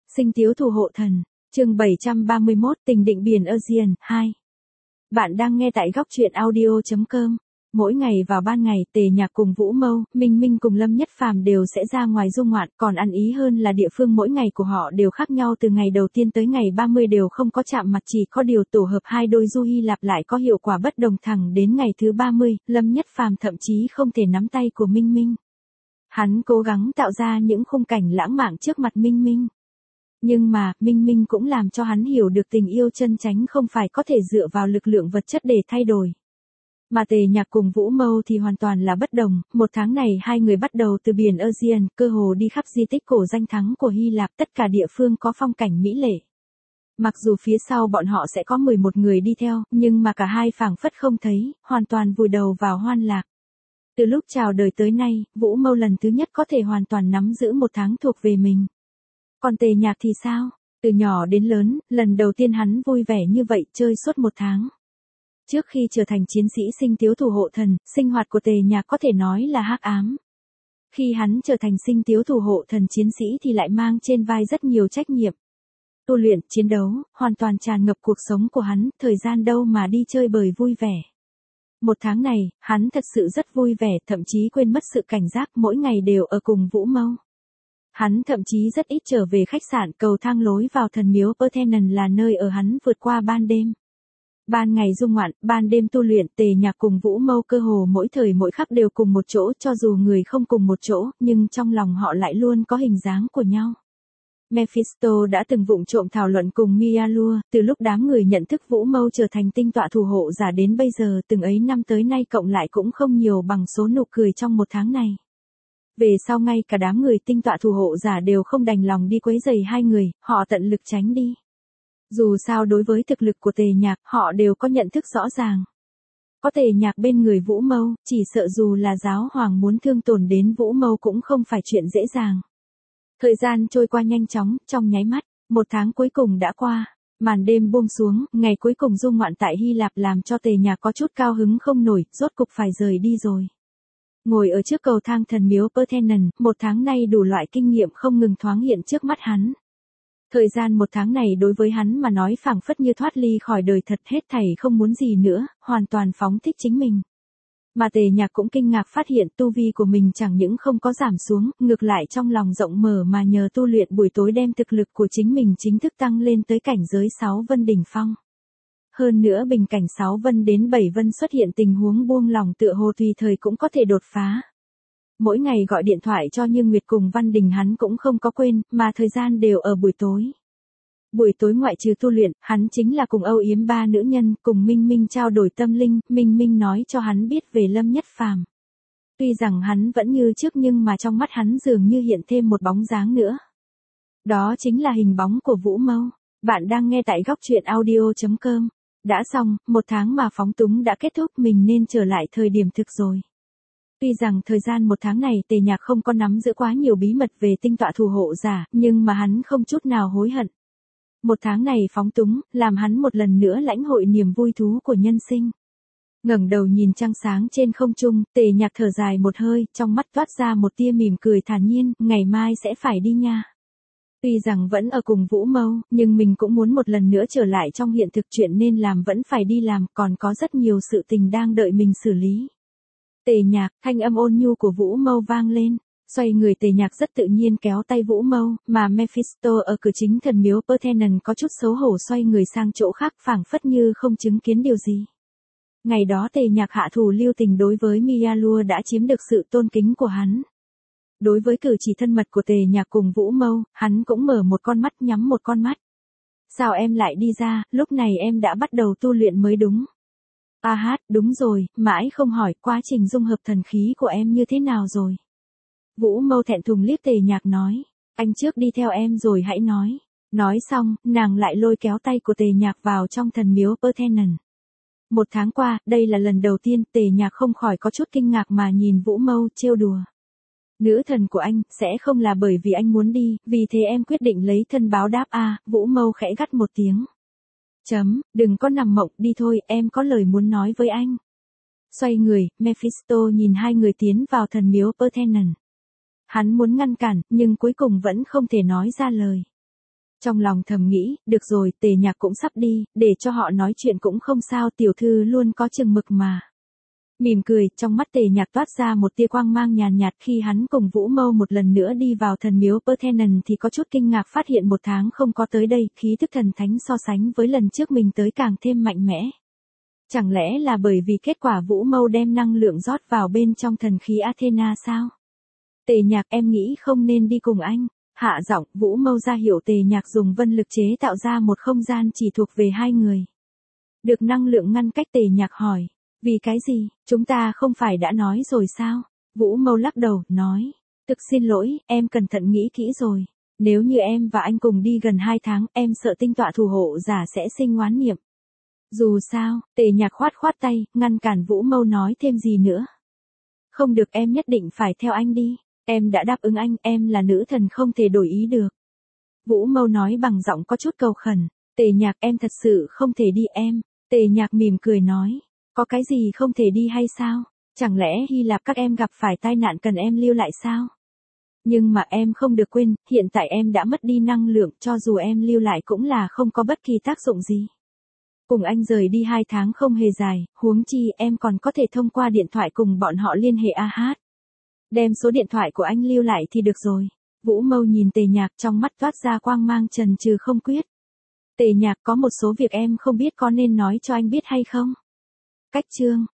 Sinh tiếu thủ hộ thần, chương 731 tình định biển Aegean 2. Bạn đang nghe tại góc truyện audio.com. Mỗi ngày vào ban ngày, Tề Nhạc cùng Vũ Mâu, Minh Minh cùng Lâm Nhất Phàm đều sẽ ra ngoài du ngoạn, còn ăn ý hơn là địa phương mỗi ngày của họ đều khác nhau, từ ngày đầu tiên tới ngày 30 đều không có chạm mặt, chỉ có điều tổ hợp hai đôi du Hy Lạp lại có hiệu quả bất đồng. Thẳng đến ngày thứ 30, Lâm Nhất Phàm thậm chí không thể nắm tay của Minh Minh. Hắn cố gắng tạo ra những khung cảnh lãng mạn trước mặt Minh Minh. Nhưng mà, Minh Minh cũng làm cho hắn hiểu được tình yêu chân chánh không phải có thể dựa vào lực lượng vật chất để thay đổi. Mà Tề Nhạc cùng Vũ Mâu thì hoàn toàn là bất đồng, một tháng này hai người bắt đầu từ biển Aegean, cơ hồ đi khắp di tích cổ danh thắng của Hy Lạp, tất cả địa phương có phong cảnh mỹ lệ. Mặc dù phía sau bọn họ sẽ có 11 người đi theo, nhưng mà cả hai phảng phất không thấy, hoàn toàn vùi đầu vào hoan lạc. Từ lúc chào đời tới nay, Vũ Mâu lần thứ nhất có thể hoàn toàn nắm giữ một tháng thuộc về mình. Còn Tề Nhạc thì sao? Từ nhỏ đến lớn, lần đầu tiên hắn vui vẻ như vậy chơi suốt một tháng. Trước khi trở thành chiến sĩ sinh tiếu thủ hộ thần, sinh hoạt của Tề Nhạc có thể nói là hắc ám. Khi hắn trở thành sinh tiếu thủ hộ thần chiến sĩ thì lại mang trên vai rất nhiều trách nhiệm. Tu luyện, chiến đấu, hoàn toàn tràn ngập cuộc sống của hắn, thời gian đâu mà đi chơi bời vui vẻ. Một tháng này, hắn thật sự rất vui vẻ, thậm chí quên mất sự cảnh giác, mỗi ngày đều ở cùng Vũ Mâu. Hắn thậm chí rất ít trở về khách sạn, cầu thang lối vào thần miếu Parthenon là nơi ở hắn vượt qua ban đêm. Ban ngày du ngoạn, ban đêm tu luyện, Tề Nhạc cùng Vũ Mâu cơ hồ mỗi thời mỗi khắc đều cùng một chỗ, cho dù người không cùng một chỗ, nhưng trong lòng họ lại luôn có hình dáng của nhau. Mephisto đã từng vụng trộm thảo luận cùng Mialua, từ lúc đám người nhận thức Vũ Mâu trở thành tinh tọa thủ hộ giả đến bây giờ, từng ấy năm tới nay cộng lại cũng không nhiều bằng số nụ cười trong một tháng này. Về sau ngay cả đám người tinh tọa thủ hộ giả đều không đành lòng đi quấy rầy hai người, họ tận lực tránh đi. Dù sao đối với thực lực của Tề Nhạc, họ đều có nhận thức rõ ràng. Có Tề Nhạc bên người Vũ Mâu, chỉ sợ dù là giáo hoàng muốn thương tổn đến Vũ Mâu cũng không phải chuyện dễ dàng. Thời gian trôi qua nhanh chóng, trong nháy mắt, một tháng cuối cùng đã qua. Màn đêm buông xuống, ngày cuối cùng du ngoạn tại Hy Lạp làm cho Tề Nhạc có chút cao hứng không nổi, rốt cục phải rời đi rồi. Ngồi ở trước cầu thang thần miếu Parthenon, một tháng nay đủ loại kinh nghiệm không ngừng thoáng hiện trước mắt hắn. Thời gian một tháng này đối với hắn mà nói phảng phất như thoát ly khỏi đời thật, hết thảy không muốn gì nữa, hoàn toàn phóng thích chính mình. Mà Tề Nhạc cũng kinh ngạc phát hiện tu vi của mình chẳng những không có giảm xuống, ngược lại trong lòng rộng mở mà nhờ tu luyện buổi tối đem thực lực của chính mình chính thức tăng lên tới cảnh giới 6 vân đỉnh phong. Hơn nữa bình cảnh 6 vân đến 7 vân xuất hiện tình huống buông lỏng tựa hồ tùy thời cũng có thể đột phá. Mỗi ngày gọi điện thoại cho Như Nguyệt cùng Văn Đình hắn cũng không có quên, mà thời gian đều ở buổi tối. Buổi tối ngoại trừ tu luyện, hắn chính là cùng âu yếm ba nữ nhân, cùng Minh Minh trao đổi tâm linh, Minh Minh nói cho hắn biết về Lâm Nhất Phàm. Tuy rằng hắn vẫn như trước nhưng mà trong mắt hắn dường như hiện thêm một bóng dáng nữa. Đó chính là hình bóng của Vũ Mâu. Bạn đang nghe tại góc truyện audio.com. Đã xong, một tháng mà phóng túng đã kết thúc, mình nên trở lại thời điểm thực rồi. Tuy rằng thời gian một tháng này Tề Nhạc không có nắm giữ quá nhiều bí mật về tinh tọa thủ hộ giả, nhưng mà hắn không chút nào hối hận. Một tháng này phóng túng, làm hắn một lần nữa lãnh hội niềm vui thú của nhân sinh. Ngẩng đầu nhìn trăng sáng trên không trung, Tề Nhạc thở dài một hơi, trong mắt toát ra một tia mỉm cười thản nhiên, ngày mai sẽ phải đi nha. Tuy rằng vẫn ở cùng Vũ Mâu, nhưng mình cũng muốn một lần nữa trở lại trong hiện thực, chuyện nên làm vẫn phải đi làm, còn có rất nhiều sự tình đang đợi mình xử lý. Tề Nhạc, thanh âm ôn nhu của Vũ Mâu vang lên, xoay người Tề Nhạc rất tự nhiên kéo tay Vũ Mâu, mà Mephisto ở cửa chính thần miếu Parthenon có chút xấu hổ xoay người sang chỗ khác phảng phất như không chứng kiến điều gì. Ngày đó Tề Nhạc hạ thủ lưu tình đối với Mialua đã chiếm được sự tôn kính của hắn. Đối với cử chỉ thân mật của Tề Nhạc cùng Vũ Mâu, hắn cũng mở một con mắt nhắm một con mắt. Sao em lại đi ra, lúc này em đã bắt đầu tu luyện mới đúng. Đúng rồi, mãi không hỏi quá trình dung hợp thần khí của em như thế nào rồi. Vũ Mâu thẹn thùng liếc Tề Nhạc nói, anh trước đi theo em rồi hãy nói. Nói xong, nàng lại lôi kéo tay của Tề Nhạc vào trong thần miếu Parthenon. Một tháng qua, đây là lần đầu tiên Tề Nhạc không khỏi có chút kinh ngạc mà nhìn Vũ Mâu trêu đùa. Nữ thần của anh, sẽ không là bởi vì anh muốn đi, vì thế em quyết định lấy thân báo đáp Vũ Mâu khẽ gắt một tiếng. Đừng có nằm mộng, đi thôi, em có lời muốn nói với anh. Xoay người, Mephisto nhìn hai người tiến vào thần miếu Parthenon. Hắn muốn ngăn cản, nhưng cuối cùng vẫn không thể nói ra lời. Trong lòng thầm nghĩ, được rồi, Tề Nhạc cũng sắp đi, để cho họ nói chuyện cũng không sao, tiểu thư luôn có chừng mực mà. Mỉm cười, trong mắt Tề Nhạc toát ra một tia quang mang nhàn nhạt khi hắn cùng Vũ Mâu một lần nữa đi vào thần miếu Parthenon thì có chút kinh ngạc phát hiện 1 tháng không có tới đây, khí thức thần thánh so sánh với lần trước mình tới càng thêm mạnh mẽ. Chẳng lẽ là bởi vì kết quả Vũ Mâu đem năng lượng rót vào bên trong thần khí Athena sao? Tề Nhạc, em nghĩ không nên đi cùng anh. Hạ giọng, Vũ Mâu ra hiệu Tề Nhạc dùng vân lực chế tạo ra một không gian chỉ thuộc về hai người. Được năng lượng ngăn cách, Tề Nhạc hỏi. Vì cái gì, chúng ta không phải đã nói rồi sao? Vũ Mâu lắc đầu, nói. Thực xin lỗi, em cẩn thận nghĩ kỹ rồi. Nếu như em và anh cùng đi gần 2 tháng, em sợ tinh tọa thủ hộ giả sẽ sinh oán niệm. Dù sao, Tề Nhạc khoát khoát tay, ngăn cản Vũ Mâu nói thêm gì nữa. Không được, em nhất định phải theo anh đi. Em đã đáp ứng anh, em là nữ thần không thể đổi ý được. Vũ Mâu nói bằng giọng có chút cầu khẩn. Tề Nhạc, em thật sự không thể đi em. Tề Nhạc mỉm cười nói. Có cái gì không thể đi hay sao? Chẳng lẽ Hy Lạp các em gặp phải tai nạn cần em lưu lại sao? Nhưng mà em không được quên, hiện tại em đã mất đi năng lượng, cho dù em lưu lại cũng là không có bất kỳ tác dụng gì. Cùng anh rời đi 2 tháng không hề dài, huống chi em còn có thể thông qua điện thoại cùng bọn họ liên hệ AH. Đem số điện thoại của anh lưu lại thì được rồi. Vũ Mâu nhìn Tề Nhạc, trong mắt toát ra quang mang chần chừ không quyết. Tề Nhạc, có một số việc em không biết có nên nói cho anh biết hay không? Cách chương